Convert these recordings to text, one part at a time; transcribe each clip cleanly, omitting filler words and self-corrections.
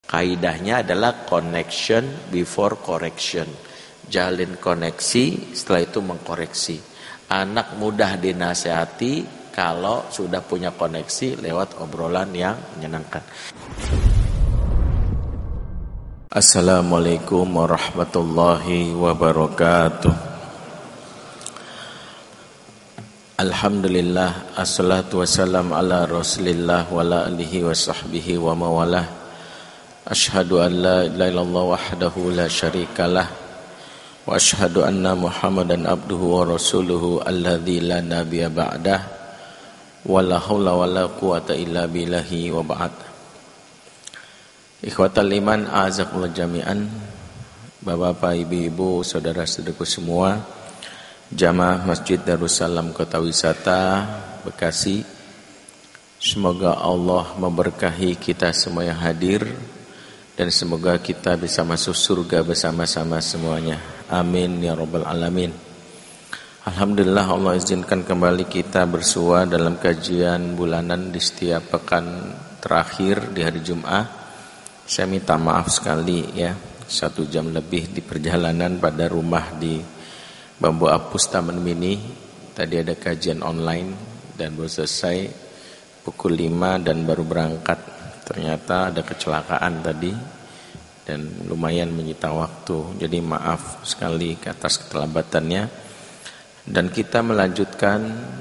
Kaidahnya adalah connection before correction. Jalin koneksi, setelah itu mengkoreksi. Anak mudah dinasehati kalau sudah punya koneksi lewat obrolan yang menyenangkan. Assalamualaikum warahmatullahi wabarakatuh. Alhamdulillah, assalatu wassalam ala rasulillah wa ala alihi wa sahbihi wa mawalah. Ashhadu an la ilaha illallah wahdahu la syarikalah wa ashhadu anna Muhammadan abduhu wa rasuluhu alladzi la nabiyya ba'dah wa la haula wa la quwata illa billahi wa ba'd. Ikhwatal iman a'azakumullah jami'an. Bapak-bapak, ibu-ibu, saudara-saudaraku semua, jamaah Masjid Darussalam Kota Wisata Bekasi, semoga Allah memberkahi kita semua yang hadir dan semoga kita bisa masuk surga bersama-sama semuanya. Amin ya rabbal alamin. Alhamdulillah, Allah izinkan kembali kita bersua dalam kajian bulanan di setiap pekan terakhir di hari Jumat. Saya minta maaf sekali ya, 1 jam lebih di perjalanan pada rumah di Bambu Apus Taman Mini. Tadi ada kajian online dan baru selesai pukul 5 dan baru berangkat. Ternyata ada kecelakaan tadi dan lumayan menyita waktu. Jadi maaf sekali atas keterlambatannya. Dan kita melanjutkan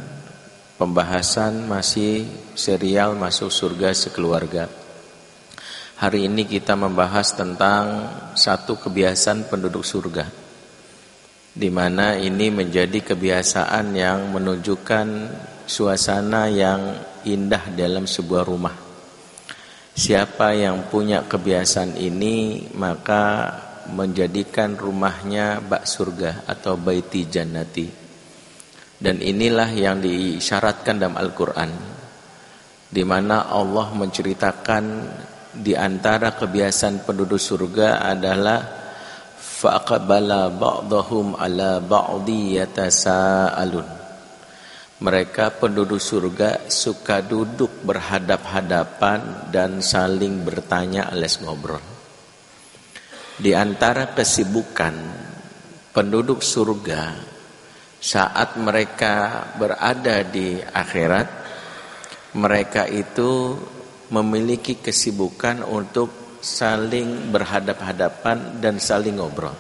pembahasan masih serial Masuk Surga Sekeluarga. Hari ini kita membahas tentang satu kebiasaan penduduk surga, di mana ini menjadi kebiasaan yang menunjukkan suasana yang indah dalam sebuah rumah. Siapa yang punya kebiasaan ini maka menjadikan rumahnya bak surga atau baiti jannati. Dan inilah yang disyaratkan dalam Al-Quran, di mana Allah menceritakan di antara kebiasaan penduduk surga adalah faqabala ba'dahum ala ba'di yatasaalun. Mereka penduduk surga suka duduk berhadap-hadapan dan saling bertanya alias ngobrol. Di antara kesibukan penduduk surga saat mereka berada di akhirat, mereka itu memiliki kesibukan untuk saling berhadap-hadapan dan saling ngobrol.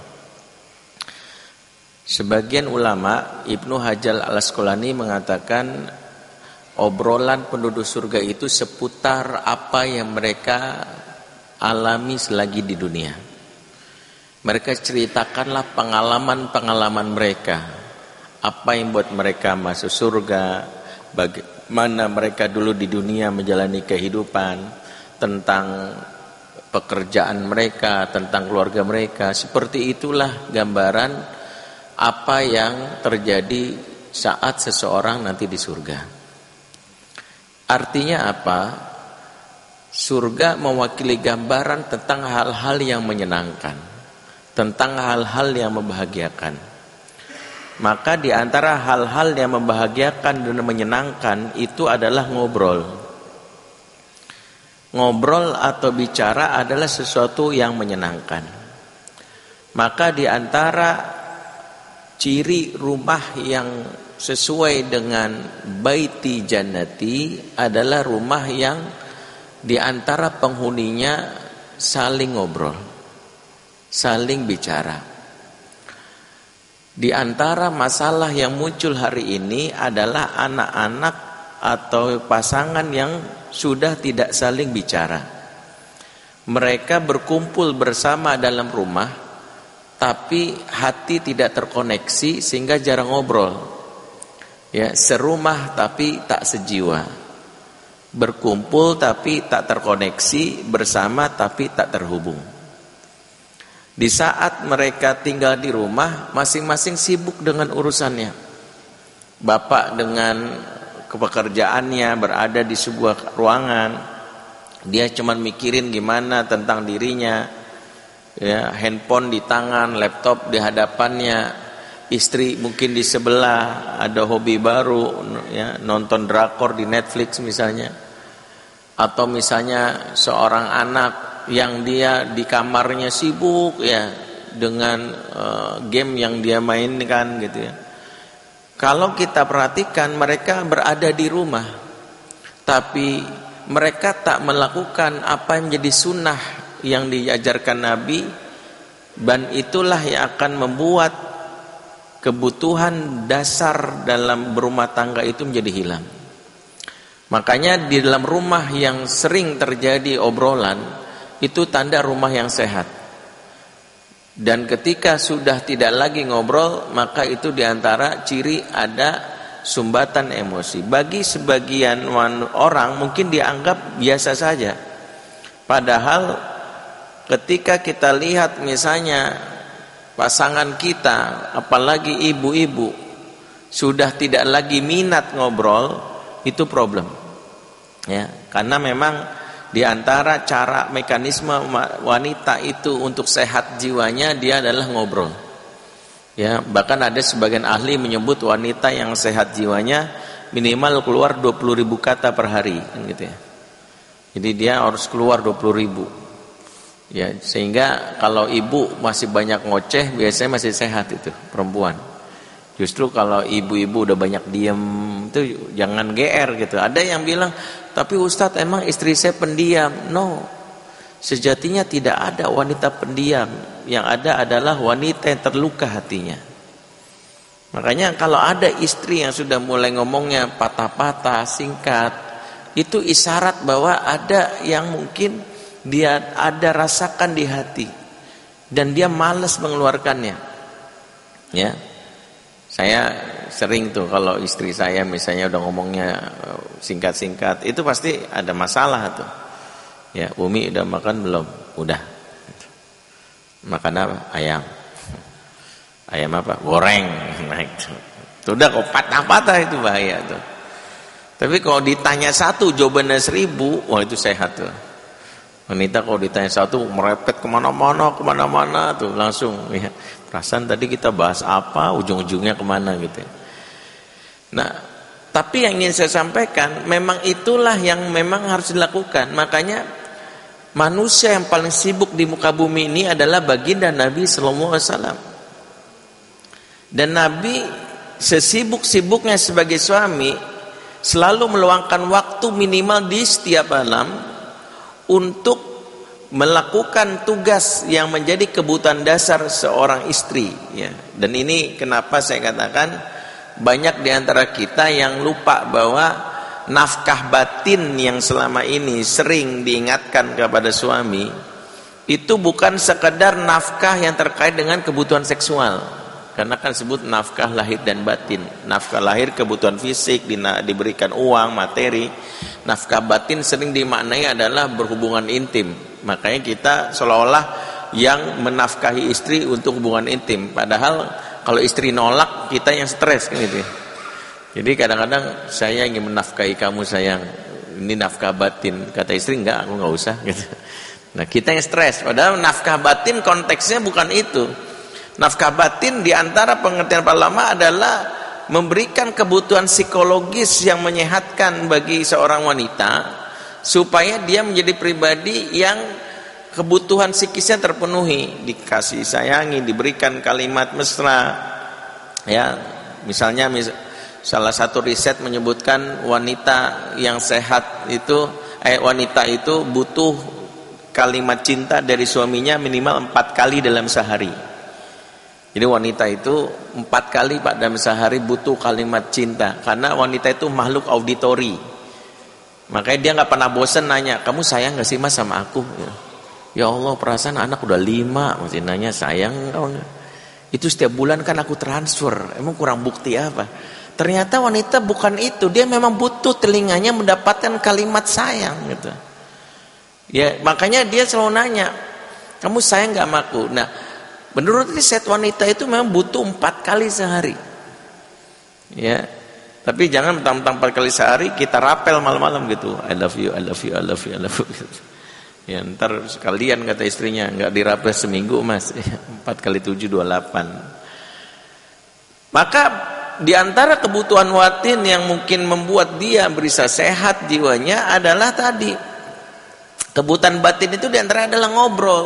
Sebagian ulama, Ibnu Hajar al-Asqalani mengatakan obrolan penduduk surga itu seputar apa yang mereka alami selagi di dunia. Mereka ceritakanlah pengalaman-pengalaman mereka, apa yang buat mereka masuk surga, bagaimana mereka dulu di dunia menjalani kehidupan, tentang pekerjaan mereka, tentang keluarga mereka. Seperti itulah gambaran apa yang terjadi saat seseorang nanti di surga. Artinya apa? Surga mewakili gambaran tentang hal-hal yang menyenangkan, tentang hal-hal yang membahagiakan. Maka di antara hal-hal yang membahagiakan dan menyenangkan itu adalah ngobrol. Ngobrol atau bicara adalah sesuatu yang menyenangkan. Maka di antara ciri rumah yang sesuai dengan baiti jannati adalah rumah yang di antara penghuninya saling ngobrol, saling bicara. Di antara masalah yang muncul hari ini adalah anak-anak atau pasangan yang sudah tidak saling bicara. Mereka berkumpul bersama dalam rumah, tapi hati tidak terkoneksi sehingga jarang ngobrol. Ya, serumah tapi tak sejiwa. Berkumpul tapi tak terkoneksi, bersama tapi tak terhubung. Di saat mereka tinggal di rumah, masing-masing sibuk dengan urusannya. Bapak dengan pekerjaannya berada di sebuah ruangan, dia cuma mikirin gimana tentang dirinya. Ya, handphone di tangan, laptop di hadapannya, istri mungkin di sebelah, ada hobi baru, ya, nonton drakor di Netflix misalnya, atau misalnya seorang anak yang dia di kamarnya sibuk ya dengan game yang dia mainkan gitu ya. Kalau kita perhatikan mereka berada di rumah, tapi mereka tak melakukan apa yang menjadi sunnah yang diajarkan Nabi, dan itulah yang akan membuat kebutuhan dasar dalam berumah tangga itu menjadi hilang. Makanya di dalam rumah yang sering terjadi obrolan, itu tanda rumah yang sehat. Dan ketika sudah tidak lagi ngobrol, maka itu diantara ciri ada sumbatan emosi. Bagi sebagian orang mungkin dianggap biasa saja. Padahal ketika kita lihat misalnya pasangan kita, apalagi ibu-ibu, sudah tidak lagi minat ngobrol, itu problem. Ya, karena memang di antara cara mekanisme wanita itu untuk sehat jiwanya dia adalah ngobrol. Ya, bahkan ada sebagian ahli menyebut wanita yang sehat jiwanya minimal keluar 20.000 kata per hari kan gitu ya. Jadi dia harus keluar 20.000. Ya, sehingga kalau ibu masih banyak ngoceh biasanya masih sehat itu perempuan. Justru kalau ibu-ibu udah banyak diem itu jangan GR gitu. Ada yang bilang, tapi Ustadz emang istri saya pendiam. No, sejatinya tidak ada wanita pendiam. Yang ada adalah wanita yang terluka hatinya. Makanya kalau ada istri yang sudah mulai ngomongnya patah-patah, singkat, itu isyarat bahwa ada yang mungkin dia ada rasakan di hati dan dia malas mengeluarkannya. Ya. Saya sering tuh kalau istri saya misalnya udah ngomongnya singkat-singkat, itu pasti ada masalah tuh. Ya, Umi udah makan belum? Udah. Makan apa? Ayam. Ayam apa? Goreng. Nah itu. Udah kok patah-patah itu bahaya tuh. Tapi kalau ditanya satu jawabannya 1000, wah itu sehat tuh. Wanita kalau ditanya satu merepet kemana-mana tuh langsung ya. Perasaan tadi kita bahas apa, ujung-ujungnya kemana gitu ya. Nah, tapi yang ingin saya sampaikan, memang itulah yang memang harus dilakukan. Makanya manusia yang paling sibuk di muka bumi ini adalah baginda Nabi Sallallahu Alaihi Wasallam. Dan Nabi sesibuk-sibuknya sebagai suami selalu meluangkan waktu minimal di setiap malam untuk melakukan tugas yang menjadi kebutuhan dasar seorang istri ya. Dan ini kenapa saya katakan banyak di antara kita yang lupa bahwa nafkah batin yang selama ini sering diingatkan kepada suami itu bukan sekedar nafkah yang terkait dengan kebutuhan seksual. Karena kan sebut nafkah lahir dan batin. Nafkah lahir kebutuhan fisik, diberikan uang, materi. Nafkah batin sering dimaknai adalah berhubungan intim. Makanya kita seolah-olah yang menafkahi istri untuk hubungan intim. Padahal kalau istri nolak, kita yang stres kan gitu. Jadi kadang-kadang saya ingin menafkahi kamu sayang. Ini nafkah batin. Kata istri enggak, aku enggak usah gitu. Nah, kita yang stres. Padahal nafkah batin konteksnya bukan itu. Nafkah batin di antara pengertian para ulama adalah memberikan kebutuhan psikologis yang menyehatkan bagi seorang wanita supaya dia menjadi pribadi yang kebutuhan psikisnya terpenuhi, dikasih sayangi, diberikan kalimat mesra. Ya, misalnya salah satu riset menyebutkan wanita yang sehat itu wanita itu butuh kalimat cinta dari suaminya minimal 4 kali dalam sehari. Jadi wanita itu 4 kali dalam sehari butuh kalimat cinta. Karena wanita itu makhluk auditori. Makanya dia gak pernah bosan nanya, kamu sayang gak sih mas sama aku? Ya Allah, perasaan anak udah 5, masih nanya sayang kau gak? Itu setiap bulan kan aku transfer. Emang kurang bukti apa? Ternyata wanita bukan itu. Dia memang butuh telinganya mendapatkan kalimat sayang gitu. Ya, makanya dia selalu nanya, kamu sayang gak sama aku? Nah, menurut riset wanita itu memang butuh 4 kali sehari. Ya. Tapi jangan mentang-mentang 4 kali sehari kita rapel malam-malam gitu. I love you, I love you, I love you, I love you. Ya, ntar sekalian kata istrinya, enggak dirapel seminggu, Mas. 4 kali 7 28. Maka di antara kebutuhan batin yang mungkin membuat dia bisa sehat jiwanya adalah tadi Kebutuhan batin itu diantara adalah ngobrol.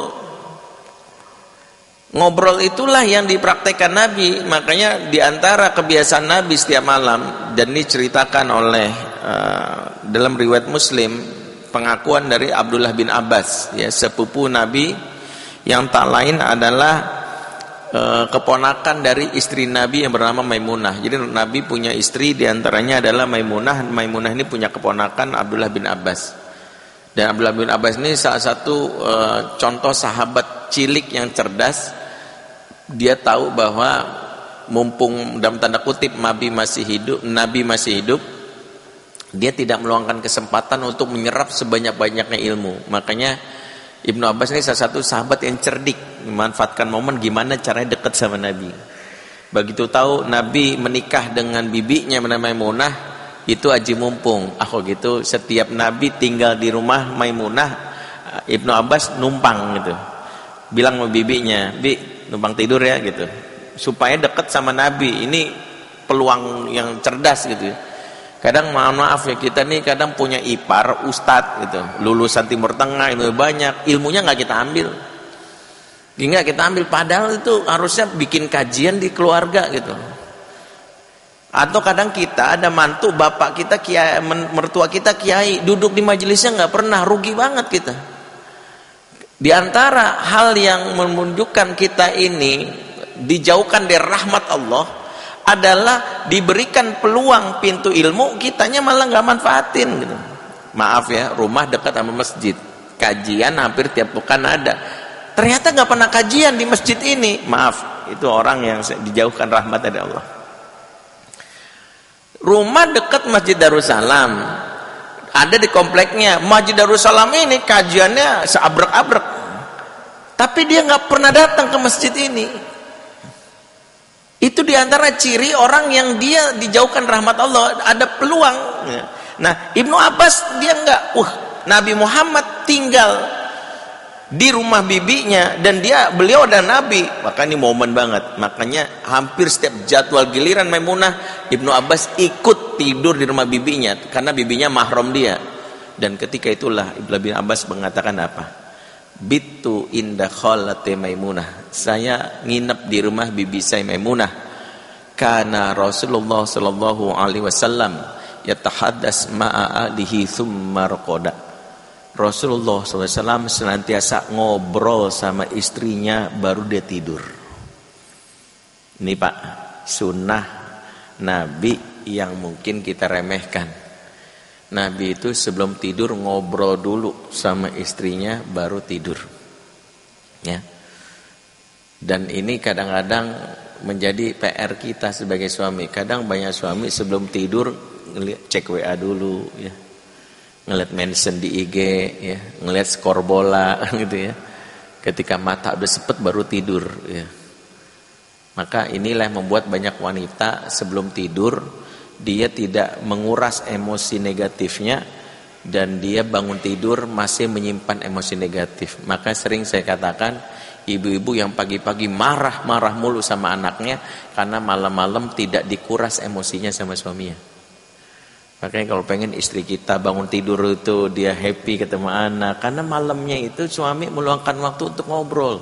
Ngobrol itulah yang dipraktekkan Nabi. Makanya diantara kebiasaan Nabi setiap malam, dan ini ceritakan oleh dalam riwayat Muslim, pengakuan dari Abdullah bin Abbas, ya, sepupu Nabi yang tak lain adalah keponakan dari istri Nabi yang bernama Maimunah. Jadi Nabi punya istri, diantaranya adalah Maimunah. Maimunah ini punya keponakan Abdullah bin Abbas. Dan Abdullah bin Abbas ini salah satu contoh sahabat cilik yang cerdas. Dia tahu bahwa mumpung dalam tanda kutip Nabi masih hidup, dia tidak meluangkan kesempatan untuk menyerap sebanyak-banyaknya ilmu. Makanya Ibnu Abbas ini salah satu sahabat yang cerdik, memanfaatkan momen gimana caranya dekat sama Nabi. Begitu tahu Nabi menikah dengan bibinya bernama Maimunah, itu aji mumpung. Gitu setiap Nabi tinggal di rumah Maimunah, Ibnu Abbas numpang gitu. Bilang sama bibinya, "Bi, numpang tidur ya," gitu. Supaya dekat sama Nabi. Ini peluang yang cerdas gitu. Kadang mohon maaf ya, kita nih kadang punya ipar ustadz gitu, lulusan Timur Tengah, ilmu banyak, ilmunya nggak kita ambil. Nggak kita ambil, padahal itu harusnya bikin kajian di keluarga gitu. Atau kadang kita ada mantu bapak kita kiai, mertua kita kiai, duduk di majelisnya nggak pernah, rugi banget kita. Di antara hal yang menunjukkan kita ini dijauhkan dari rahmat Allah adalah diberikan peluang pintu ilmu, kitanya malah nggak manfaatin gitu. Maaf ya, rumah dekat sama masjid, kajian hampir tiap pekan ada, ternyata nggak pernah kajian di masjid ini. Maaf, itu orang yang dijauhkan rahmat dari Allah. Rumah dekat Masjid Darussalam, ada di kompleknya. Masjid Darussalam ini kajiannya seabrek-abrek, tapi dia nggak pernah datang ke masjid ini. Itu diantara ciri orang yang dia dijauhkan rahmat Allah, ada peluang. Nah, Ibnu Abbas dia nggak, Nabi Muhammad tinggal di rumah bibinya dan beliau ada Nabi, maka ini momen banget. Makanya hampir setiap jadwal giliran Maimunah, Ibnu Abbas ikut tidur di rumah bibinya karena bibinya mahram dia. Dan ketika itulah Ibnu bin Abbas mengatakan apa? Bitu inda khalati Maimunah. Saya nginep di rumah bibi saya Maimunah. Karena Rasulullah sallallahu alaihi wasallam yatahaddas ma'a alihi tsumma raqada. Rasulullah SAW senantiasa ngobrol sama istrinya baru dia tidur. Ini Pak, sunnah Nabi yang mungkin kita remehkan. Nabi itu sebelum tidur ngobrol dulu sama istrinya baru tidur. Ya. Dan ini kadang-kadang menjadi PR kita sebagai suami. Kadang banyak suami sebelum tidur cek WA dulu ya. Ngeliat mention di IG ya, ngeliat skor bola gitu ya. Ketika mata udah sepet baru tidur ya. Maka inilah yang membuat banyak wanita sebelum tidur dia tidak menguras emosi negatifnya, dan dia bangun tidur masih menyimpan emosi negatif. Maka sering saya katakan, ibu-ibu yang pagi-pagi marah-marah mulu sama anaknya karena malam-malam tidak dikuras emosinya sama suaminya. Makanya kalau pengen istri kita bangun tidur itu dia happy ketemu anak, karena malamnya itu suami meluangkan waktu untuk ngobrol.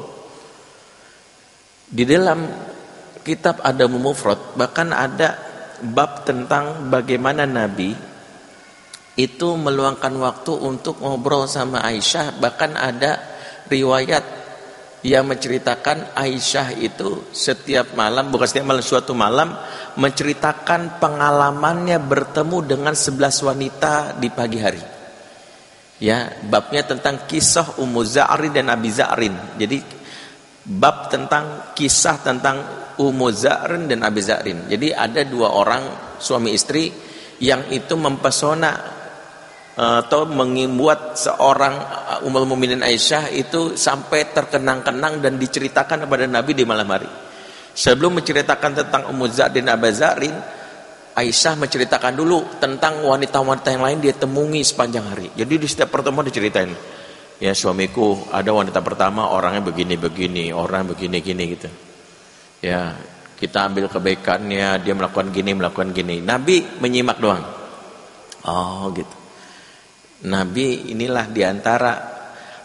Di dalam kitab Adabul Mufrad bahkan ada bab tentang bagaimana Nabi itu meluangkan waktu untuk ngobrol sama Aisyah. Bahkan ada riwayat yang menceritakan Aisyah itu setiap malam, bukan setiap malam, suatu malam menceritakan pengalamannya bertemu dengan 11 wanita di pagi hari. Ya, babnya tentang kisah Ummu Za'rin dan Abi Za'rin. Jadi bab tentang kisah tentang Ummu Za'rin dan Abi Za'rin. Jadi ada dua orang suami istri yang itu mempesona atau membuat seorang Ummul Mukminin Aisyah itu sampai terkenang-kenang dan diceritakan kepada Nabi di malam hari. Sebelum menceritakan tentang Ummu Za'rin dan Abi Za'rin, Aisyah menceritakan dulu tentang wanita-wanita yang lain dia temui sepanjang hari. Jadi di setiap pertemuan diceritain, ya suamiku ada wanita pertama orangnya begini-begini, orang begini-gini gitu. Ya, kita ambil kebaikannya, dia melakukan gini. Nabi menyimak doang. Oh gitu. Nabi inilah diantara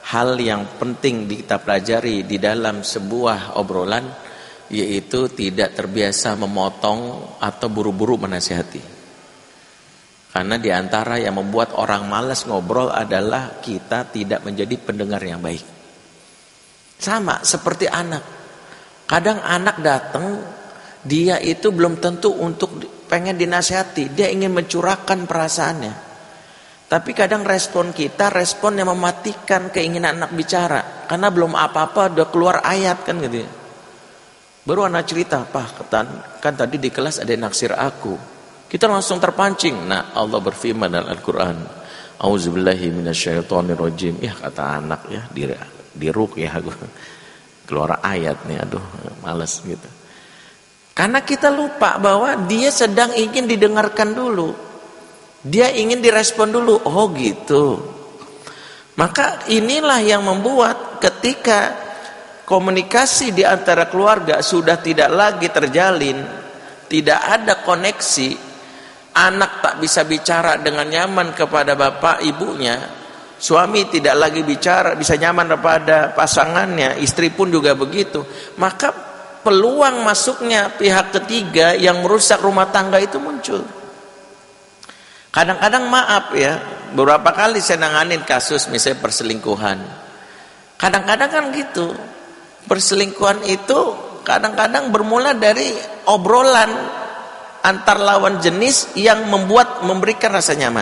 hal yang penting kita pelajari di dalam sebuah obrolan, yaitu tidak terbiasa memotong atau buru-buru menasihati. Karena di antara yang membuat orang malas ngobrol adalah kita tidak menjadi pendengar yang baik. Sama seperti anak. Kadang anak datang, dia itu belum tentu untuk pengen dinasihati, dia ingin mencurahkan perasaannya. Tapi kadang respon kita, respon yang mematikan keinginan anak bicara. Karena belum apa-apa udah keluar ayat kan gitu ya. Baru anak cerita, Pak, kan tadi di kelas ada yang naksir aku. Kita langsung terpancing. Nah, Allah berfirman dalam Al-Quran, A'udzubillahi minasyaitonirrajim. Ya kata anak ya, diruk ya aku. Keluar ayat nih, aduh males gitu. Karena kita lupa bahwa dia sedang ingin didengarkan dulu. Dia ingin direspon dulu. Oh gitu. Maka inilah yang membuat ketika komunikasi di antara keluarga sudah tidak lagi terjalin, tidak ada koneksi, anak tak bisa bicara dengan nyaman kepada bapak ibunya, suami tidak lagi bisa nyaman kepada pasangannya, istri pun juga begitu, maka peluang masuknya pihak ketiga yang merusak rumah tangga itu muncul. Kadang-kadang maaf ya, beberapa kali saya nanganin kasus misalnya perselingkuhan. Kadang-kadang kan gitu. Perselingkuhan itu kadang-kadang bermula dari obrolan antar lawan jenis yang memberikan rasa nyaman.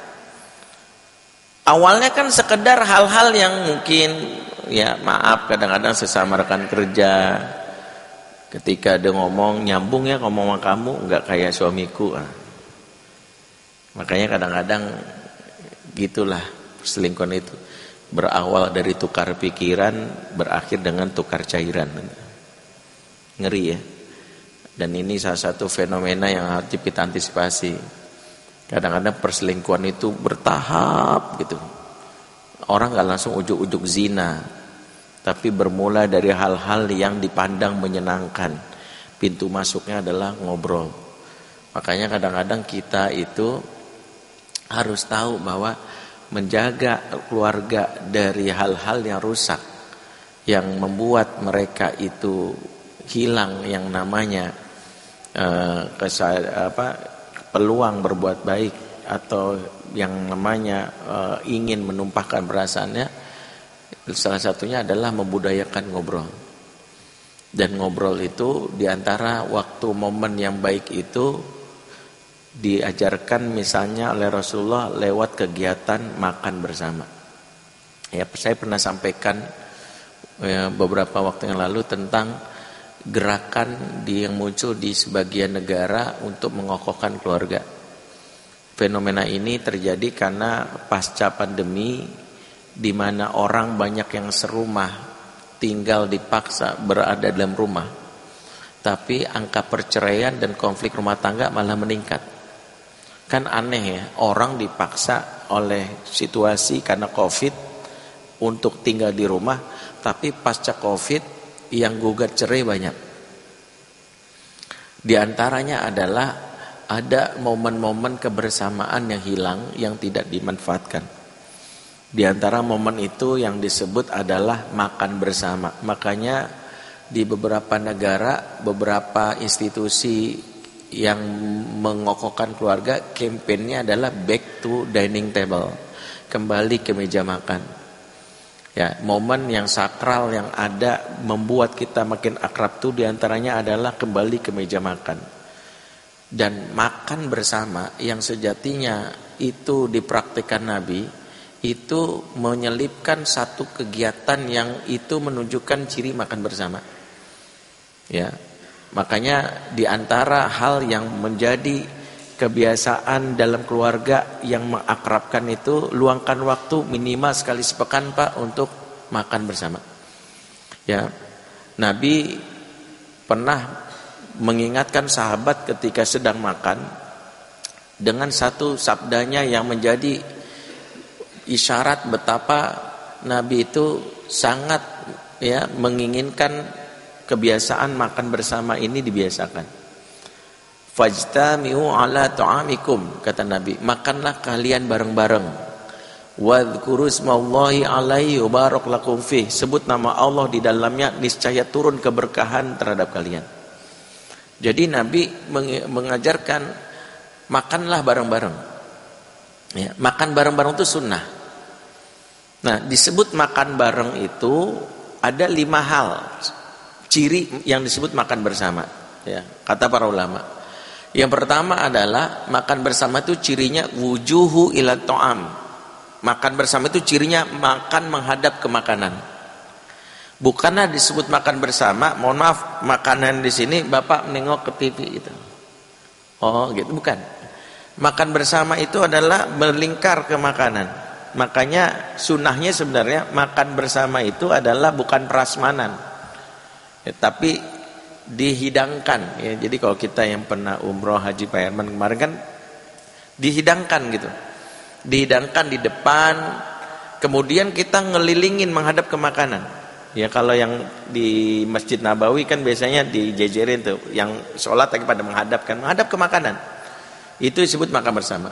Awalnya kan sekedar hal-hal yang mungkin ya maaf kadang-kadang sesama rekan kerja, ketika dia ngomong nyambung ya ngomong sama kamu nggak kayak suamiku. Makanya kadang-kadang gitulah perselingkuhan itu. Berawal dari tukar pikiran, berakhir dengan tukar cairan. Ngeri ya. Dan ini salah satu fenomena yang harus kita antisipasi. Kadang-kadang perselingkuhan itu bertahap gitu. Orang gak langsung ujuk-ujuk zina, tapi bermula dari hal-hal yang dipandang menyenangkan. Pintu masuknya adalah ngobrol. Makanya kadang-kadang kita itu harus tahu bahwa menjaga keluarga dari hal-hal yang rusak, yang membuat mereka itu hilang yang namanya peluang berbuat baik, atau yang namanya ingin menumpahkan perasaannya, salah satunya adalah membudayakan ngobrol. Dan ngobrol itu diantara waktu momen yang baik itu diajarkan misalnya oleh Rasulullah lewat kegiatan makan bersama. Ya, saya pernah sampaikan beberapa waktu yang lalu tentang gerakan yang muncul di sebagian negara untuk mengokohkan keluarga. Fenomena ini terjadi karena pasca pandemi, di mana orang banyak yang serumah, tinggal dipaksa berada dalam rumah, tapi angka perceraian dan konflik rumah tangga malah meningkat. Kan aneh ya, orang dipaksa oleh situasi karena COVID untuk tinggal di rumah, tapi pasca COVID yang gugat cerai banyak. Di antaranya adalah ada momen-momen kebersamaan yang hilang, yang tidak dimanfaatkan. Di antara momen itu yang disebut adalah makan bersama. Makanya di beberapa negara, beberapa institusi yang mengokohkan keluarga, kampanyenya adalah back to dining table, kembali ke meja makan. Ya, momen yang sakral yang ada membuat kita makin akrab tuh diantaranya adalah kembali ke meja makan. Dan makan bersama yang sejatinya itu dipraktikkan Nabi, itu menyelipkan satu kegiatan yang itu menunjukkan ciri makan bersama. Ya. Makanya di antara hal yang menjadi kebiasaan dalam keluarga yang mengakrabkan itu, luangkan waktu minimal sekali sepekan Pak untuk makan bersama. Ya, Nabi pernah mengingatkan sahabat ketika sedang makan dengan satu sabdanya yang menjadi isyarat betapa Nabi itu sangat ya menginginkan kebiasaan makan bersama ini dibiasakan. Fajtami'u ala ta'amikum, kata Nabi, makanlah kalian bareng-bareng. Wadhkuru ismallahi alaihi barak lakum fih. Sebut nama Allah di dalamnya, niscaya turun keberkahan terhadap kalian. Jadi Nabi mengajarkan makanlah bareng-bareng. Ya, makan bareng-bareng itu sunnah. Nah, disebut makan bareng itu ada 5 hal ciri yang disebut makan bersama. Ya, kata para ulama. Yang pertama adalah makan bersama itu cirinya wujuhu ila ta'am. Makan bersama itu cirinya makan menghadap ke makanan. Bukanlah disebut makan bersama, mohon maaf, makanan di sini Bapak menengok ke TV itu. Oh, gitu, bukan. Makan bersama itu adalah melingkar ke makanan. Makanya sunnahnya sebenarnya makan bersama itu adalah bukan prasmanan. Ya, tapi dihidangkan ya. Jadi kalau kita yang pernah umroh haji Pak Herman kemarin kan dihidangkan gitu. Dihidangkan di depan, kemudian kita ngelilingin menghadap ke makanan. Ya kalau yang di Masjid Nabawi kan biasanya dijejerin tuh, yang sholat lagi pada menghadap ke makanan. Itu disebut makan bersama.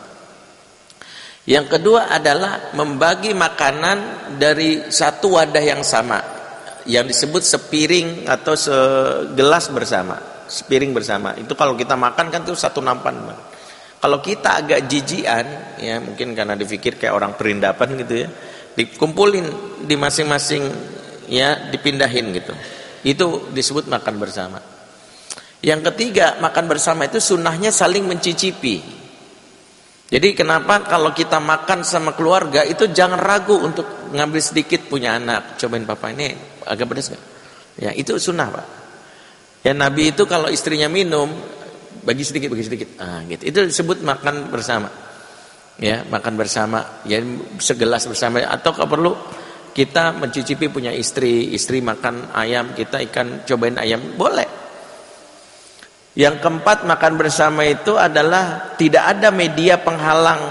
Yang kedua adalah membagi makanan dari satu wadah yang sama, yang disebut sepiring atau segelas bersama, sepiring bersama. Itu kalau kita makan kan tuh satu nampan. Kalau kita agak jijian, ya mungkin karena dipikir kayak orang perindapan gitu ya, dikumpulin di masing-masing, ya dipindahin gitu. Itu disebut makan bersama. Yang ketiga, makan bersama itu sunnahnya saling mencicipi. Jadi kenapa kalau kita makan sama keluarga itu jangan ragu untuk ngambil sedikit, punya anak, cobain papa ini agak pedas gak? Ya itu sunnah Pak. Ya Nabi itu kalau istrinya minum bagi sedikit. Gitu. Itu disebut makan bersama. Ya, makan bersama, ya segelas bersama, atau kalau perlu kita mencicipi punya istri makan ayam, kita ikan cobain ayam, boleh. Yang keempat, makan bersama itu adalah tidak ada media penghalang.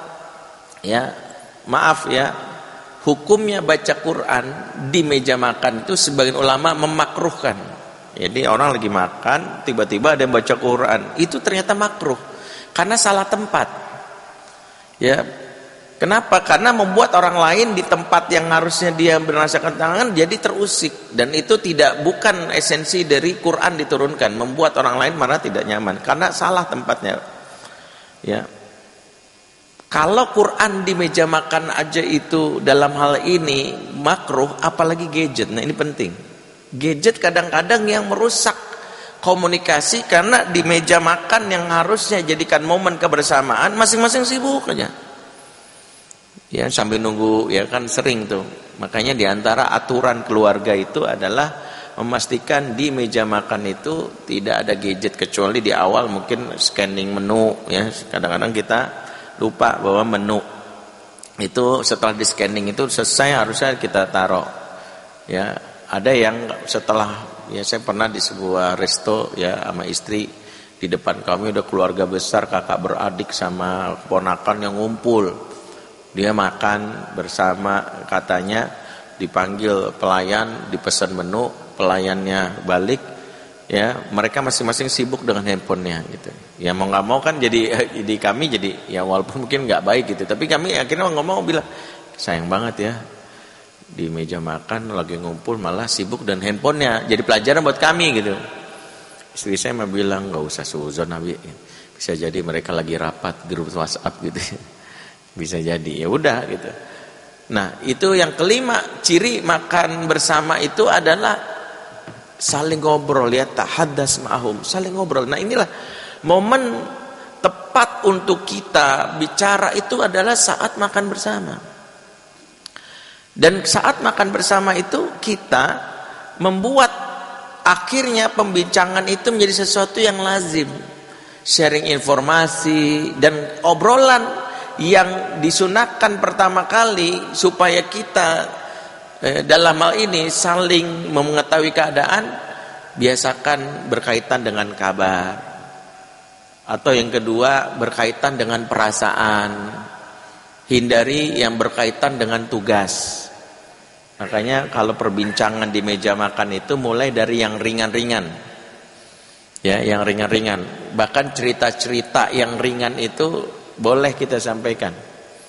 Ya, maaf ya. Hukumnya baca Quran di meja makan itu sebagian ulama memakruhkan. Jadi orang lagi makan, tiba-tiba ada yang baca Quran, itu ternyata makruh karena salah tempat. Ya, kenapa? Karena membuat orang lain di tempat yang harusnya dia merasakan tangan jadi terusik, dan itu bukan esensi dari Quran diturunkan. Membuat orang lain malah tidak nyaman karena salah tempatnya. Ya, kalau Quran di meja makan aja itu dalam hal ini makruh, apalagi gadget. Nah ini penting. Gadget kadang-kadang yang merusak komunikasi karena di meja makan yang harusnya jadikan momen kebersamaan masing-masing sibuk aja. Ya sambil nunggu, ya kan sering tuh. Makanya diantara aturan keluarga itu adalah memastikan di meja makan itu tidak ada gadget, kecuali di awal mungkin scanning menu ya. Kadang-kadang kita lupa bahwa menu itu setelah di scanning itu selesai harusnya kita taruh. Ya, ada yang setelah, ya saya pernah di sebuah resto ya sama istri, di depan kami udah keluarga besar, kakak beradik sama keponakan yang ngumpul. Dia makan bersama, katanya dipanggil pelayan, dipesan menu, pelayannya balik, ya mereka masing-masing sibuk dengan handphonenya gitu. Ya mau nggak mau kan jadi di kami jadi ya walaupun mungkin nggak baik gitu, tapi kami akhirnya ngomong bilang sayang banget ya di meja makan lagi ngumpul malah sibuk dan handphonenya, jadi pelajaran buat kami gitu. Istri saya mah bilang nggak usah suzon Nabi, bisa jadi mereka lagi rapat grup WhatsApp gitu. Bisa jadi, ya udah gitu. Nah itu yang kelima, ciri makan bersama itu adalah saling ngobrol ya, tahaddas ma'hum, saling ngobrol. Nah inilah momen tepat untuk kita bicara itu adalah saat makan bersama. Dan saat makan bersama itu kita membuat akhirnya pembincangan itu menjadi sesuatu yang lazim. Sharing informasi dan obrolan yang disunahkan pertama kali supaya kita dalam hal ini saling mengetahui keadaan, biasakan berkaitan dengan kabar. Atau yang kedua berkaitan dengan perasaan. Hindari yang berkaitan dengan tugas. Makanya kalau perbincangan di meja makan itu mulai dari yang ringan-ringan. Ya, yang ringan-ringan. Bahkan cerita-cerita yang ringan itu boleh kita sampaikan.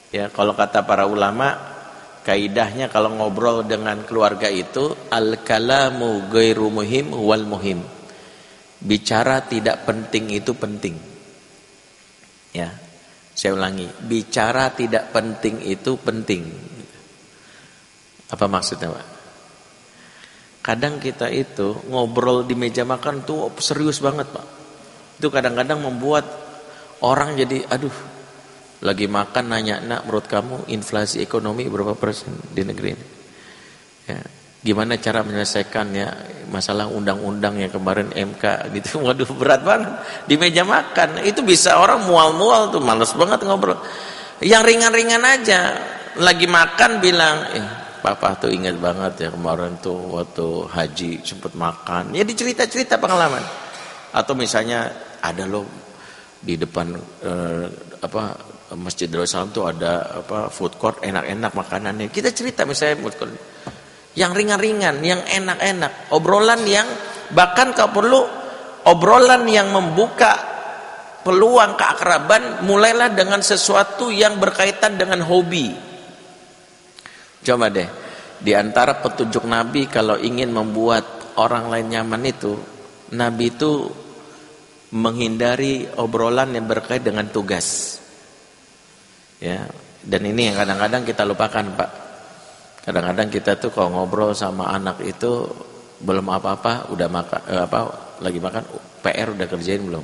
Ya, kalau kata para ulama, kaidahnya kalau ngobrol dengan keluarga itu al-kalamu ghairu muhim wal muhim. Bicara tidak penting itu penting. Ya. Saya ulangi, bicara tidak penting itu penting. Apa maksudnya, Pak? Kadang kita itu ngobrol di meja makan tuh serius banget, Pak. Itu kadang-kadang membuat orang jadi aduh, lagi makan nanya, "Nak, menurut kamu inflasi ekonomi berapa persen di negeri ini?" Ya, gimana cara menyelesaikan ya masalah undang-undang yang kemarin MK gitu. Waduh, berat banget di meja makan. Itu bisa orang mual-mual tuh, males banget ngobrol. Yang ringan-ringan aja, lagi makan bilang, "Papa tuh ingat banget ya kemarin tuh waktu haji sempat makan." Ya dicerita-cerita pengalaman. Atau misalnya ada loh di depan Masjid Darussalam tuh ada food court enak-enak makanannya. Kita cerita misalnya food court yang ringan-ringan, yang enak-enak, obrolan yang bahkan kalau perlu obrolan yang membuka peluang keakraban, mulailah dengan sesuatu yang berkaitan dengan hobi. Coba deh, di antara petunjuk Nabi kalau ingin membuat orang lain nyaman itu, Nabi itu menghindari obrolan yang berkait dengan tugas. Ya, dan ini yang kadang-kadang kita lupakan, Pak. Kadang-kadang kita tuh kalau ngobrol sama anak itu belum apa-apa udah makan lagi makan, PR udah kerjain belum?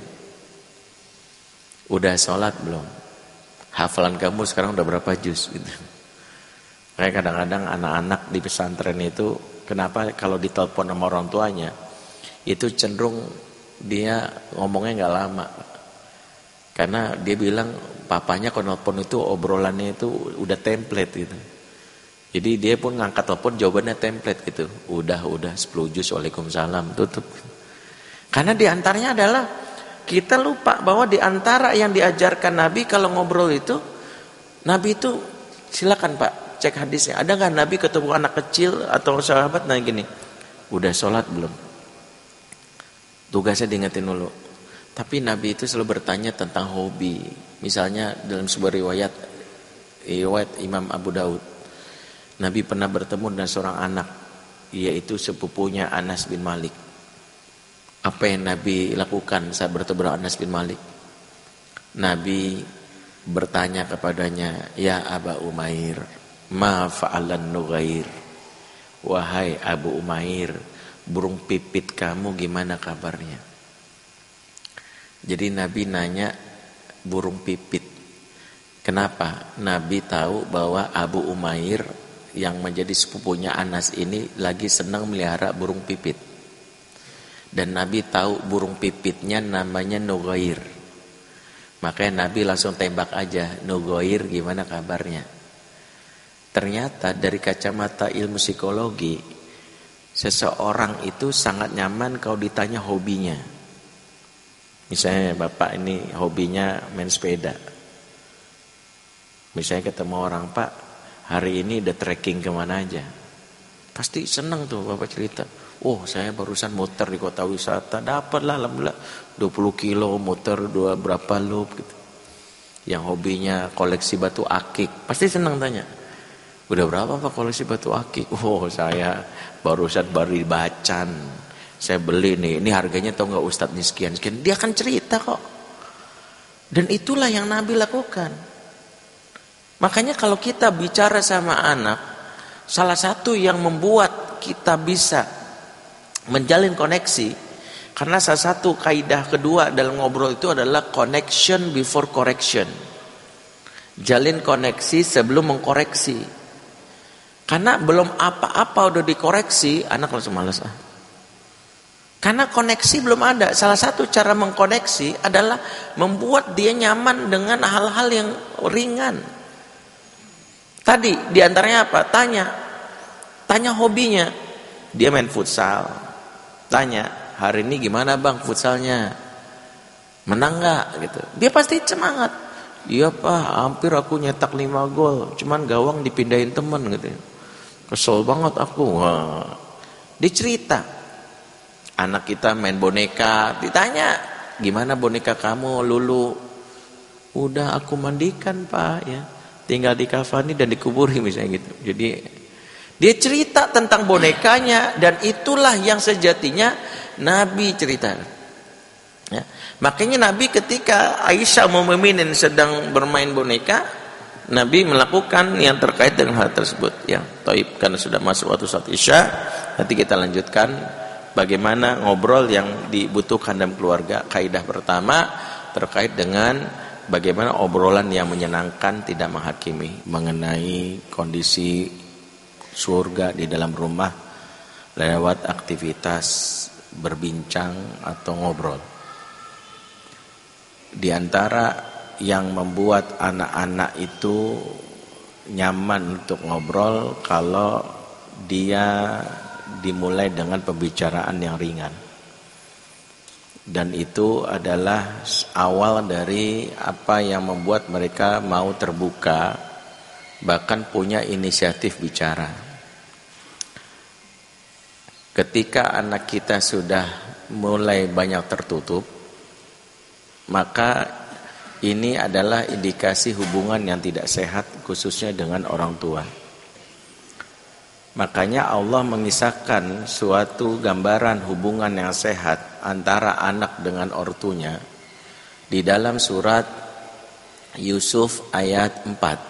Udah sholat belum? Hafalan kamu sekarang udah berapa juz gitu. Kayak kadang-kadang anak-anak di pesantren itu kenapa kalau ditelepon sama orang tuanya itu cenderung dia ngomongnya nggak lama. Karena dia bilang papanya kalau telepon itu obrolannya itu udah template gitu. Jadi dia pun ngangkat telepon jawabannya template gitu. Udah 10 juz, waalaikumsalam, tutup. Karena diantaranya adalah kita lupa bahwa diantara yang diajarkan Nabi kalau ngobrol itu, Nabi itu silakan Pak cek hadisnya. Ada nggak Nabi ketemu anak kecil atau sahabat nanya gini, udah sholat belum? Tugasnya diingetin dulu. Tapi Nabi itu selalu bertanya tentang hobi. Misalnya dalam sebuah riwayat Imam Abu Daud, Nabi pernah bertemu dengan seorang anak, yaitu sepupunya Anas bin Malik. Apa yang Nabi lakukan saat bertemu dengan Anas bin Malik? Nabi bertanya kepadanya, "Ya Aba Umair, ma fa'alan nughair?" Wahai Abu Umair, burung pipit kamu gimana kabarnya? Jadi Nabi nanya burung pipit. Kenapa? Nabi tahu bahwa Abu Umair yang menjadi sepupunya Anas ini lagi senang melihara burung pipit. Dan Nabi tahu burung pipitnya namanya Nughair. Makanya Nabi langsung tembak aja, "Nughair gimana kabarnya?" Ternyata dari kacamata ilmu psikologi, seseorang itu sangat nyaman kalau ditanya hobinya. Misalnya Bapak ini hobinya main sepeda. Misalnya ketemu orang, "Pak, hari ini udah trekking kemana aja?" Pasti seneng tuh Bapak cerita. "Oh, saya barusan muter di kota wisata, dapatlah alhamdulillah 20 kilo muter berapa loop gitu." Yang hobinya koleksi batu akik, pasti seneng tanya, "Udah berapa Pak koleksi batu akik?" "Oh, saya barusan baru Bacan. Saya beli nih, ini harganya tau gak Ustadz nih sekian." Dia akan cerita kok. Dan itulah yang Nabi lakukan. Makanya kalau kita bicara sama anak, salah satu yang membuat kita bisa menjalin koneksi, karena salah satu kaidah kedua dalam ngobrol itu adalah connection before correction. Jalin koneksi sebelum mengkoreksi. Karena belum apa-apa udah dikoreksi, anak langsung malas Karena koneksi belum ada. Salah satu cara mengkoneksi adalah membuat dia nyaman dengan hal-hal yang ringan. Tadi diantaranya apa? Tanya hobinya. Dia main futsal. Tanya, "Hari ini gimana Bang futsalnya? Menang gak?" Gitu. Dia pasti semangat. "Iya Pak, hampir aku nyetak 5 gol. Cuman gawang dipindahin temen." Gitu. "Kesel banget aku." Wah. Dicerita. Anak kita main boneka, ditanya, "Gimana boneka kamu Lulu?" "Udah aku mandikan Pak ya." tinggal dikafani dan dikuburi misalnya gitu. Jadi dia cerita tentang bonekanya, dan itulah yang sejatinya Nabi ceritakan. Ya. Makanya Nabi ketika Aisyah Mu'minin sedang bermain boneka, Nabi melakukan yang terkait dengan hal tersebut. Ya, taib, karena sudah masuk waktu saat Isya, nanti kita lanjutkan bagaimana ngobrol yang dibutuhkan dalam keluarga. Kaidah pertama terkait dengan bagaimana obrolan yang menyenangkan, tidak menghakimi, mengenai kondisi surga di dalam rumah lewat aktivitas berbincang atau ngobrol. Di antara yang membuat anak-anak itu nyaman untuk ngobrol kalau dia dimulai dengan pembicaraan yang ringan. Dan itu adalah awal dari apa yang membuat mereka mau terbuka, bahkan punya inisiatif bicara. Ketika anak kita sudah mulai banyak tertutup, maka ini adalah indikasi hubungan yang tidak sehat, khususnya dengan orang tua. Makanya Allah mengisahkan suatu gambaran hubungan yang sehat antara anak dengan ortunya di dalam surat Yusuf ayat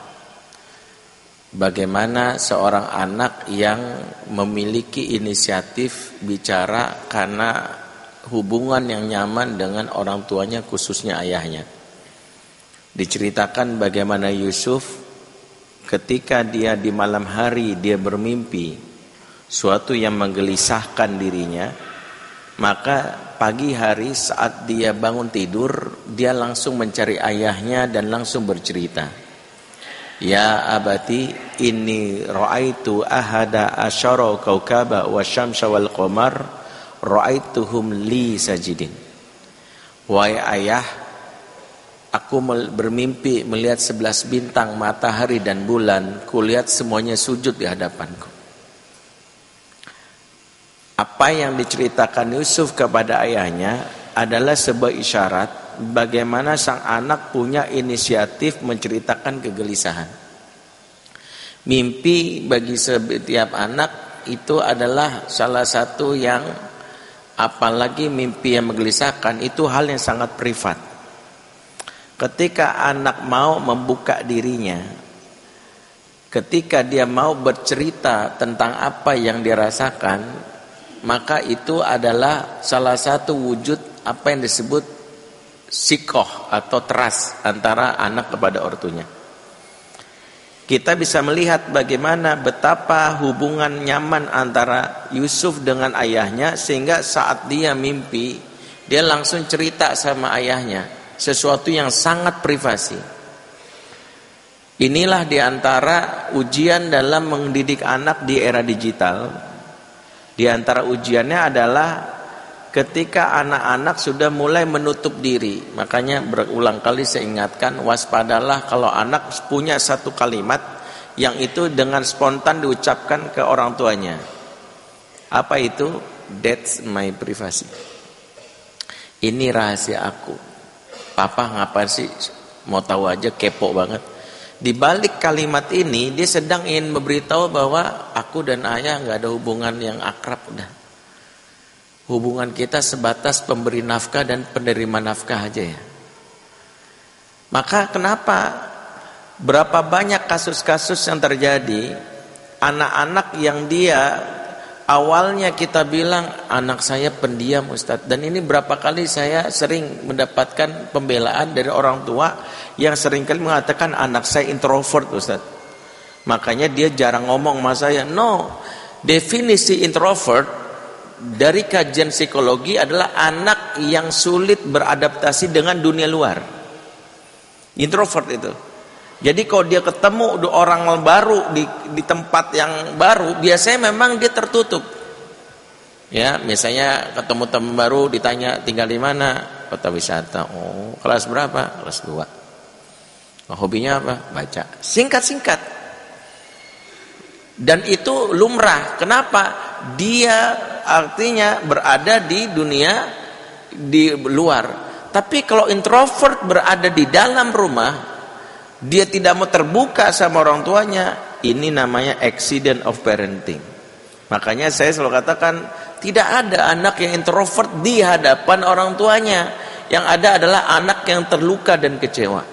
4. Bagaimana seorang anak yang memiliki inisiatif bicara karena hubungan yang nyaman dengan orang tuanya, khususnya ayahnya. Diceritakan bagaimana Yusuf ketika dia di malam hari dia bermimpi suatu yang menggelisahkan dirinya, maka pagi hari saat dia bangun tidur, dia langsung mencari ayahnya dan langsung bercerita. Ya abati inni ra'aitu ahada asyara kaukaba wa syamsa wal qamar ra'aituhum li sajidin. Wahai ayah, aku bermimpi melihat 11 bintang, matahari dan bulan, kulihat semuanya sujud di hadapanku. Apa yang diceritakan Yusuf kepada ayahnya adalah sebuah isyarat bagaimana sang anak punya inisiatif menceritakan kegelisahan. Mimpi bagi setiap anak itu adalah salah satu yang, apalagi mimpi yang menggelisahkan, itu hal yang sangat privat. Ketika anak mau membuka dirinya, ketika dia mau bercerita tentang apa yang dirasakan, maka itu adalah salah satu wujud apa yang disebut sikoh atau trust antara anak kepada ortunya. Kita bisa melihat bagaimana betapa hubungan nyaman antara Yusuf dengan ayahnya, sehingga saat dia mimpi, dia langsung cerita sama ayahnya sesuatu yang sangat privasi. Inilah diantara ujian dalam mendidik anak di era digital. Di antara ujiannya adalah ketika anak-anak sudah mulai menutup diri. Makanya berulang kali saya ingatkan, waspadalah kalau anak punya satu kalimat yang itu dengan spontan diucapkan ke orang tuanya. Apa itu? That's my privacy. Ini rahasia aku. Papa ngapain sih? Mau tahu aja, kepo banget. Di balik kalimat ini dia sedang ingin memberitahu bahwa aku dan ayah nggak ada hubungan yang akrab udah. Hubungan kita sebatas pemberi nafkah dan penerima nafkah aja ya. Maka kenapa berapa banyak kasus-kasus yang terjadi, anak-anak yang dia awalnya kita bilang anak saya pendiam Ustadz, dan ini berapa kali saya sering mendapatkan pembelaan dari orang tua yang seringkali mengatakan anak saya introvert Ustadz, makanya dia jarang ngomong sama saya. No, definisi introvert dari kajian psikologi adalah anak yang sulit beradaptasi dengan dunia luar. Introvert itu. Jadi kalau dia ketemu orang baru di tempat yang baru, biasanya memang dia tertutup. Ya, misalnya ketemu teman baru, ditanya tinggal di mana? Kota wisata. Oh, kelas berapa? Kelas 2. Oh, hobinya apa? Baca. Singkat-singkat. Dan itu lumrah. Kenapa? Dia artinya berada di dunia di luar. Tapi kalau introvert berada di dalam rumah, dia tidak mau terbuka sama orang tuanya, ini namanya accident of parenting. Makanya saya selalu katakan, tidak ada anak yang introvert di hadapan orang tuanya. Yang ada adalah anak yang terluka dan kecewa.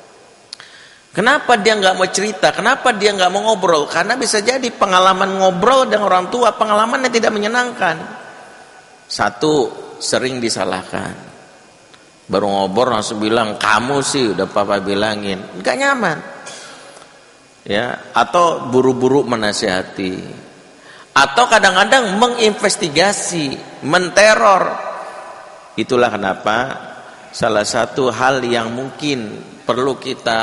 Kenapa dia nggak mau cerita? Kenapa dia nggak mau ngobrol? Karena bisa jadi pengalaman ngobrol dengan orang tua, pengalaman yang tidak menyenangkan. Satu, sering disalahkan. Baru ngobrol langsung bilang, kamu sih udah papa bilangin. Nggak nyaman. Ya, atau buru-buru menasihati. Atau kadang-kadang menginvestigasi, menteror. Itulah kenapa salah satu hal yang mungkin perlu kita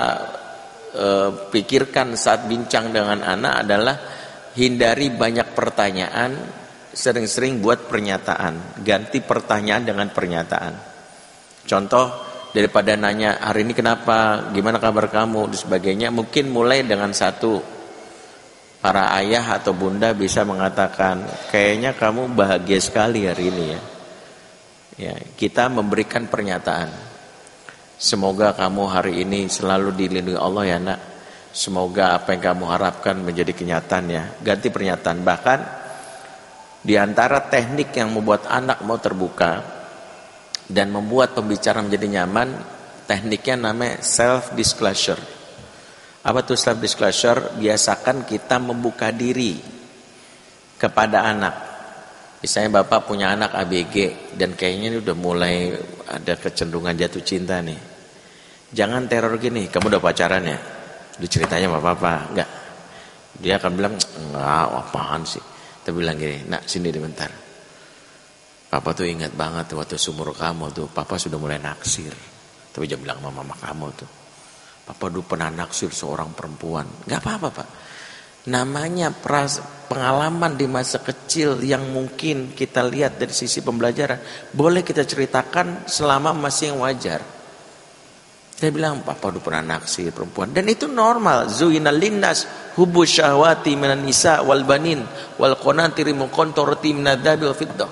pikirkan saat bincang dengan anak adalah hindari banyak pertanyaan, sering-sering buat pernyataan, ganti pertanyaan dengan pernyataan. Contoh, daripada nanya hari ini kenapa, gimana kabar kamu, dan sebagainya, mungkin mulai dengan satu. Para ayah atau bunda bisa mengatakan, kayaknya kamu bahagia sekali hari ini ya. Ya, kita memberikan pernyataan. Semoga kamu hari ini selalu dilindungi Allah ya nak. Semoga apa yang kamu harapkan menjadi kenyataan ya. Ganti pernyataan. Bahkan di antara teknik yang membuat anak mau terbuka dan membuat pembicaraan menjadi nyaman, tekniknya namanya self disclosure. Apa tuh self disclosure? Biasakan kita membuka diri kepada anak. Misalnya bapak punya anak ABG dan kayaknya ini udah mulai ada kecenderungan jatuh cinta nih. Jangan teror gini, kamu udah pacaran ya? Udah ceritanya sama papa? Enggak. Dia akan bilang, enggak, apaan sih? Kita bilang gini, nak sini bentar. Papa tuh ingat banget waktu seumur kamu tuh, papa sudah mulai naksir. Tapi jangan bilang sama mama kamu tuh. Papa dulu pernah naksir seorang perempuan. Enggak apa-apa pak. Namanya pengalaman di masa kecil yang mungkin kita lihat dari sisi pembelajaran, boleh kita ceritakan selama masih yang wajar. Saya bilang papa dulu pernah naksir perempuan, dan itu normal. Zuinal linnas hubbu syahwati minan nisa wal banin wal qanatiri muqantarati minadzabi wal fiddah.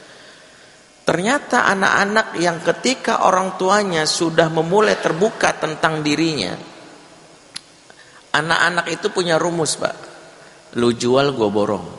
Ternyata anak-anak yang ketika orang tuanya sudah memulai terbuka tentang dirinya, anak-anak itu punya rumus pak, lu jual gue borong.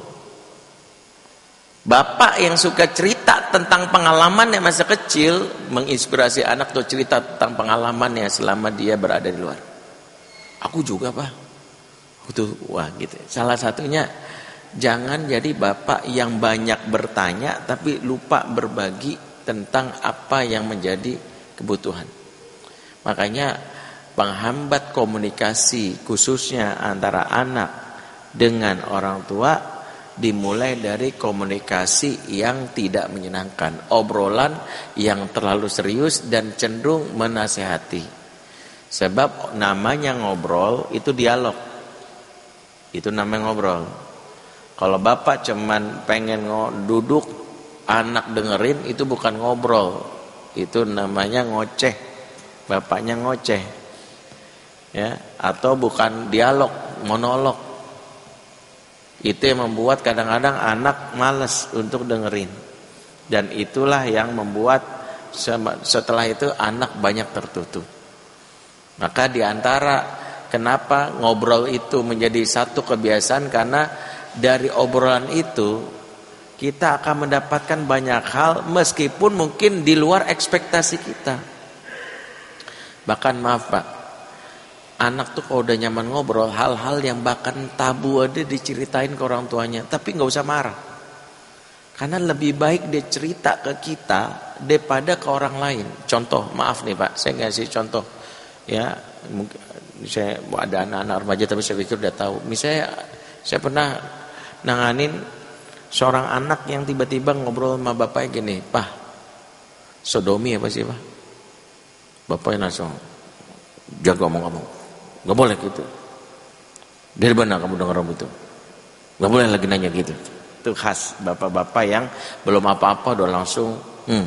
Bapak yang suka cerita tentang pengalamannya masa kecil, menginspirasi anak tuh cerita tentang pengalamannya selama dia berada di luar. Aku juga pak, itu wah gitu. Salah satunya, jangan jadi bapak yang banyak bertanya tapi lupa berbagi tentang apa yang menjadi kebutuhan. Makanya penghambat komunikasi khususnya antara anak dengan orang tua dimulai dari komunikasi yang tidak menyenangkan, obrolan yang terlalu serius dan cenderung menasehati. Sebab namanya ngobrol itu dialog. Itu namanya ngobrol. Kalau bapak cuman pengen duduk, anak dengerin, itu bukan ngobrol. Itu namanya ngoceh. Bapaknya ngoceh. Ya, atau bukan dialog, monolog. Itu yang membuat kadang-kadang anak malas untuk dengerin. Dan itulah yang membuat setelah itu anak banyak tertutup. Maka diantara kenapa ngobrol itu menjadi satu kebiasaan, karena dari obrolan itu kita akan mendapatkan banyak hal meskipun mungkin di luar ekspektasi kita. Bahkan maaf pak, anak tuh kalau udah nyaman ngobrol, hal-hal yang bahkan tabu ada diceritain ke orang tuanya, tapi nggak usah marah. Karena lebih baik dia cerita ke kita daripada ke orang lain. Contoh, maaf nih pak, saya ngasih contoh. Ya, mungkin saya ada anak-anak remaja tapi saya pikir udah tahu. Misalnya saya pernah nanganin seorang anak yang tiba-tiba ngobrol sama bapaknya gini, "Pak, sodomi apa sih, Pak?" Bapaknya langsung jaga ngomong-ngomong. Gak boleh gitu. Dari mana kamu dengar itu? Gak boleh lagi nanya gitu. Itu khas bapak-bapak yang belum apa-apa udah langsung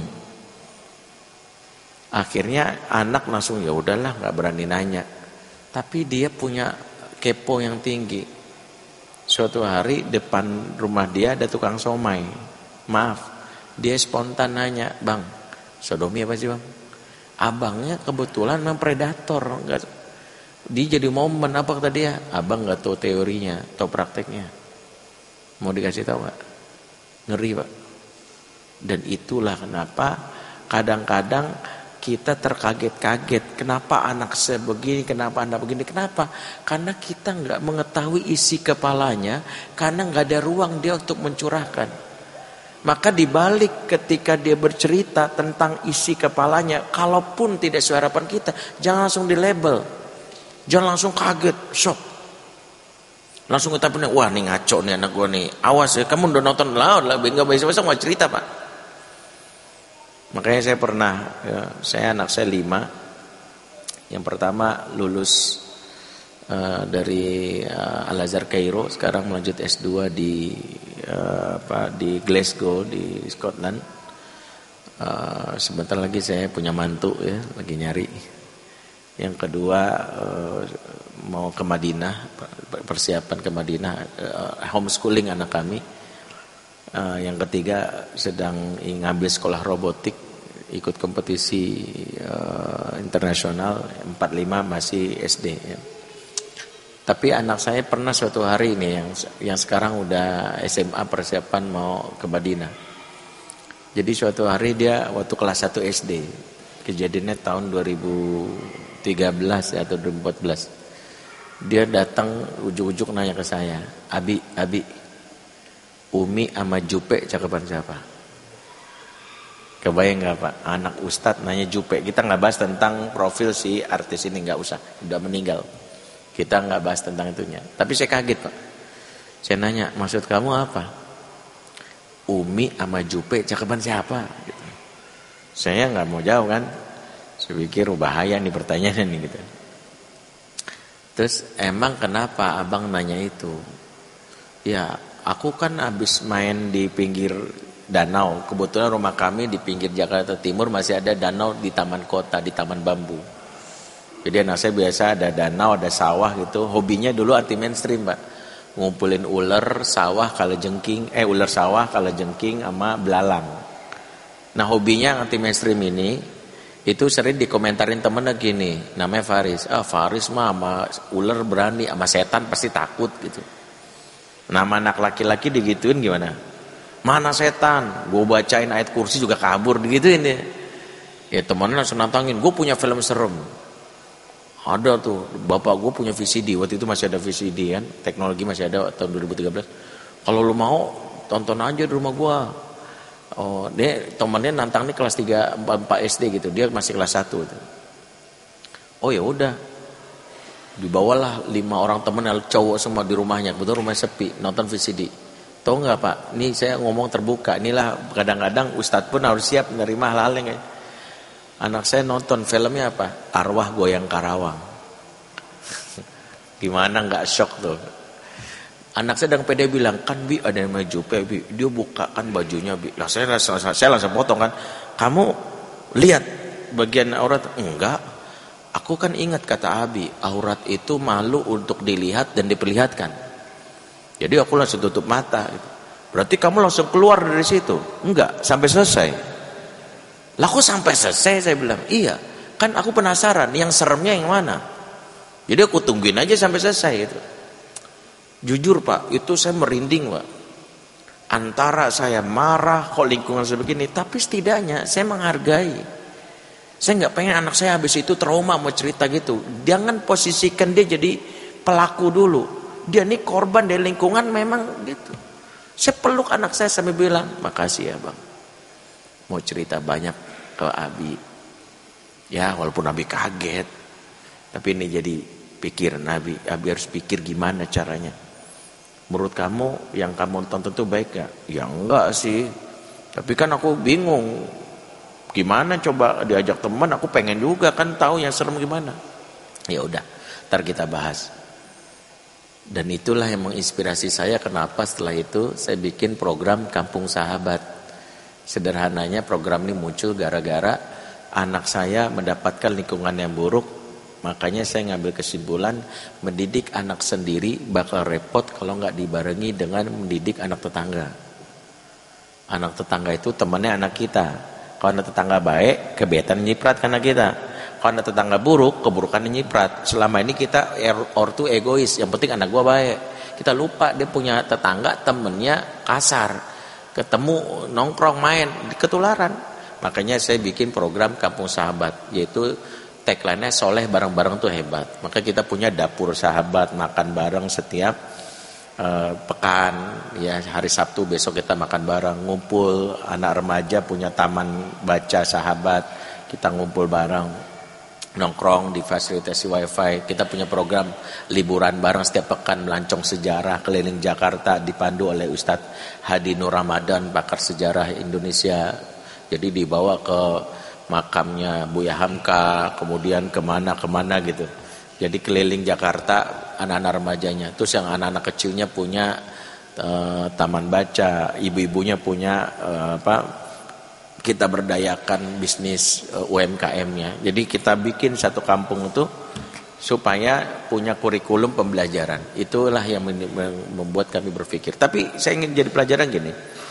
Akhirnya anak langsung ya udahlah, nggak berani nanya. Tapi dia punya kepo yang tinggi. Suatu hari depan rumah dia ada tukang somai. Maaf, dia spontan nanya, "Bang, sodomi apa sih bang?" Abangnya kebetulan memang predator, Dia jadi momen apa kata dia? Abang nggak tahu teorinya, tahu prakteknya. Mau dikasih tahu nggak? Ngeri Pak. Dan itulah kenapa kadang-kadang kita terkaget-kaget. Kenapa anak saya begini? Kenapa anak begini? Kenapa? Karena kita nggak mengetahui isi kepalanya. Karena nggak ada ruang dia untuk mencurahkan. Maka dibalik ketika dia bercerita tentang isi kepalanya, kalaupun tidak sesuai harapan kita, jangan langsung dilabel, jangan langsung kaget, shock, langsung kita punya, wah nih ngaco nih anak gue nih, awas ya, kamu udah nonton lah, nggak bisa mau cerita Pak. Makanya saya pernah, ya, anak saya 5, yang pertama lulus dari Al-Azhar Kairo, sekarang melanjut S2 di Glasgow di Scotland. Sebentar lagi saya punya mantu ya, lagi nyari. Yang kedua mau ke Madinah, persiapan ke Madinah, homeschooling anak kami. Yang ketiga sedang ngambil sekolah robotik, ikut kompetisi internasional. 45 masih SD ya. Tapi anak saya pernah suatu hari ini yang sekarang udah SMA persiapan mau ke Madinah. Jadi suatu hari dia waktu kelas 1 SD, kejadiannya tahun 2013 atau 2014. Dia datang ujuk-ujuk nanya ke saya, Abi, Umi sama Jupe cakepan siapa? Kebayang nggak Pak? Anak Ustadz nanya Jupe. Kita nggak bahas tentang profil si artis ini, nggak usah, udah meninggal. Kita nggak bahas tentang itunya. Tapi saya kaget Pak. Saya nanya, maksud kamu apa? Umi sama Jupe cakepan siapa? Gitu. Saya nggak mau jawab kan. Saya pikir bahaya nih pertanyaan nih gitu. Terus emang kenapa abang nanya itu? Ya aku kan habis main di pinggir danau. Kebetulan rumah kami di pinggir Jakarta Timur masih ada danau di taman kota, di taman bambu. Jadi anak saya biasa ada danau, ada sawah gitu. Hobinya dulu anti mainstream Pak. Ngumpulin ular sawah kalajengking, ular sawah kalajengking sama belalang. Nah hobinya anti mainstream ini itu sering dikomentarin temennya gini, namanya Faris. Faris mah sama ular berani, sama setan pasti takut gitu. Nama anak laki-laki digituin gimana? Mana setan? Gue bacain ayat kursi juga kabur digituin ya. Ya temennya langsung nantangin, gue punya film serem. Ada tuh, bapak gue punya VCD, waktu itu masih ada VCD kan, teknologi masih ada tahun 2013. Kalau lu mau tonton aja di rumah gue. Oh, dia temannya nantang nih kelas 3 4 SD gitu, dia masih kelas 1 gitu. Oh ya udah, dibawalah 5 orang temen cowok semua di rumahnya, kebetulan rumahnya sepi, nonton VCD. Tahu nggak Pak? Ini saya ngomong terbuka, inilah kadang-kadang Ustadz pun harus siap menerima hal-hal yang kayak. Anak saya nonton filmnya apa? Arwah Goyang Karawang. Gimana nggak shock tuh? Anak saya dengan pede bilang, kan Bi ada yang Jupe Bi, dia buka kan bajunya Bi. Lah saya langsung potong kan. Kamu lihat bagian aurat? Enggak. Aku kan ingat kata Abi, aurat itu malu untuk dilihat dan diperlihatkan. Jadi aku langsung tutup mata. Berarti kamu langsung keluar dari situ? Enggak, sampai selesai. Lah kok sampai selesai? Saya bilang, iya. Kan aku penasaran, yang seremnya yang mana? Jadi aku tungguin aja sampai selesai gitu. Jujur Pak, itu saya merinding Pak. Antara saya marah kok lingkungan sebegini, tapi setidaknya saya menghargai. Saya nggak pengen anak saya habis itu trauma mau cerita gitu. Jangan posisikan dia jadi pelaku dulu. Dia ini korban dari lingkungan memang gitu. Saya peluk anak saya sambil bilang, makasih ya Bang. Mau cerita banyak ke Abi. Ya walaupun Abi kaget. Tapi ini jadi pikiran Abi. Abi harus pikir gimana caranya. Menurut kamu yang kamu tonton itu baik gak? Ya enggak sih. Tapi kan aku bingung. Gimana coba diajak teman, aku pengen juga kan tahu yang serem gimana. Ya udah, ntar kita bahas. Dan itulah yang menginspirasi saya kenapa setelah itu saya bikin program Kampung Sahabat. Sederhananya program ini muncul gara-gara anak saya mendapatkan lingkungan yang buruk. Makanya saya ngambil kesimpulan mendidik anak sendiri bakal repot kalau nggak dibarengi dengan mendidik anak tetangga. Anak tetangga itu temannya anak kita. Kalau anak tetangga baik, kebetan nyiprat karena kita. Kalau ada tetangga buruk, keburukannya nyiprat. Selama ini kita ortu egois, yang penting anak gua baik. Kita lupa dia punya tetangga temennya kasar, ketemu nongkrong main, ketularan. Makanya saya bikin program Kampung Sahabat, yaitu tagline-nya soleh bareng-bareng tuh hebat. Maka kita punya dapur sahabat, makan bareng setiap pekan, ya hari Sabtu besok kita makan bareng, ngumpul anak remaja punya taman baca sahabat, kita ngumpul bareng. Nongkrong di fasilitasi wifi. Kita punya program liburan bareng setiap pekan, melancong sejarah keliling Jakarta dipandu oleh Ustadz Hadi Nur Ramadan, pakar sejarah Indonesia. Jadi dibawa ke makamnya Buya Hamka, kemudian kemana gitu. Jadi keliling Jakarta anak-anak remajanya. Terus yang anak-anak kecilnya punya taman baca, ibu-ibunya punya kita berdayakan bisnis UMKM-nya. Jadi kita bikin satu kampung itu supaya punya kurikulum pembelajaran. Itulah yang membuat kami berpikir. Tapi saya ingin jadi pelajaran gini.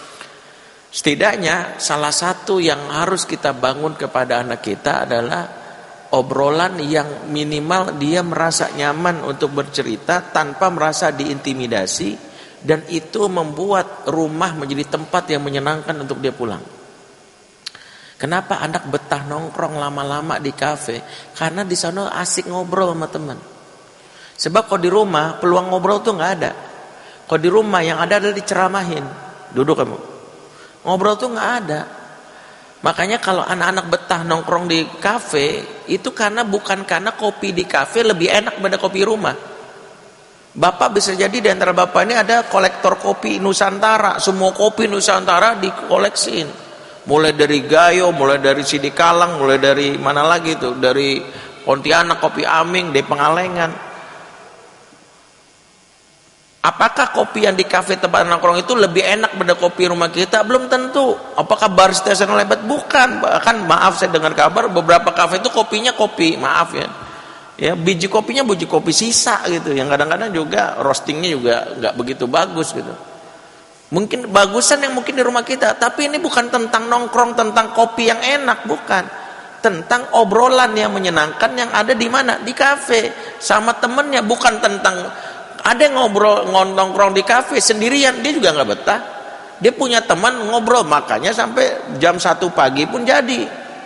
Setidaknya salah satu yang harus kita bangun kepada anak kita adalah obrolan yang minimal dia merasa nyaman untuk bercerita tanpa merasa diintimidasi, dan itu membuat rumah menjadi tempat yang menyenangkan untuk dia pulang. Kenapa anak betah nongkrong lama-lama di kafe? Karena di sana asik ngobrol sama teman. Sebab kalau di rumah peluang ngobrol tuh nggak ada. Kalau di rumah yang ada adalah diceramahin. Duduk kamu. Ngobrol tuh nggak ada. Makanya kalau anak-anak betah nongkrong di kafe itu bukan karena kopi di kafe lebih enak daripada kopi rumah. Bapak bisa jadi di antara bapak ini ada kolektor kopi Nusantara. Semua kopi Nusantara dikoleksiin. Mulai dari Gayo, mulai dari Sidikalang, mulai dari mana lagi tuh, dari Pontianak, kopi Aming, dari Pengalengan. Apakah kopi yang di kafe tempat nongkrong itu lebih enak daripada kopi rumah kita? Belum tentu. Apakah barista sana hebat? Bukan. Bahkan maaf saya dengar kabar beberapa kafe itu kopinya kopi, maaf ya. Ya, biji kopinya biji kopi sisa gitu. Yang kadang-kadang juga roastingnya juga nggak begitu bagus gitu. Mungkin bagusan yang mungkin di rumah kita, tapi ini bukan tentang nongkrong, tentang kopi yang enak, bukan. Tentang obrolan yang menyenangkan yang ada di mana? Di kafe sama temennya, bukan tentang ada yang nongkrong di kafe sendirian, dia juga nggak betah. Dia punya teman ngobrol, makanya sampai jam 1 pagi pun jadi.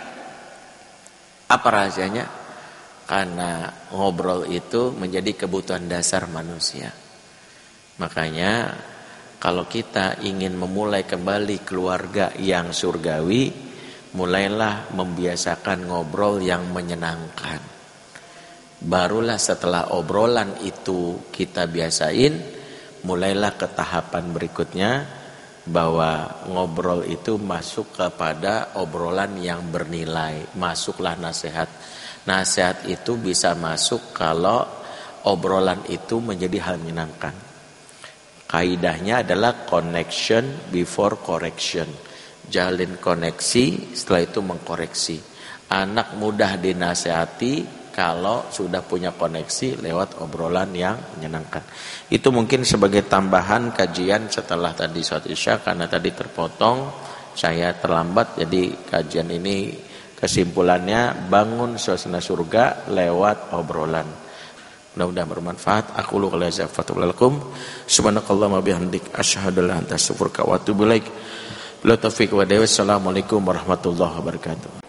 Apa rahasianya? Karena ngobrol itu menjadi kebutuhan dasar manusia. Makanya kalau kita ingin memulai kembali keluarga yang surgawi, mulailah membiasakan ngobrol yang menyenangkan. Barulah setelah obrolan itu kita biasain, mulailah ke tahapan berikutnya, bahwa ngobrol itu masuk kepada obrolan yang bernilai. Masuklah nasihat. Nasihat itu bisa masuk kalau obrolan itu menjadi hal menyenangkan. Kaidahnya adalah connection before correction. Jalin koneksi, setelah itu mengkoreksi. Anak mudah dinasehati kalau sudah punya koneksi lewat obrolan yang menyenangkan. Itu mungkin sebagai tambahan kajian setelah tadi sholat isya, karena tadi terpotong, saya terlambat. Jadi kajian ini kesimpulannya bangun suasana surga lewat obrolan. Mudah-mudahan bermanfaat. Aku lu qala zafatu lakum subhanakallahumma bihamdik asyhadu an la ilaha illa anta astaghfiruka wa atubu ilaik. Bila taufiq wa hidayah. Wassalamualaikum warahmatullahi wabarakatuh.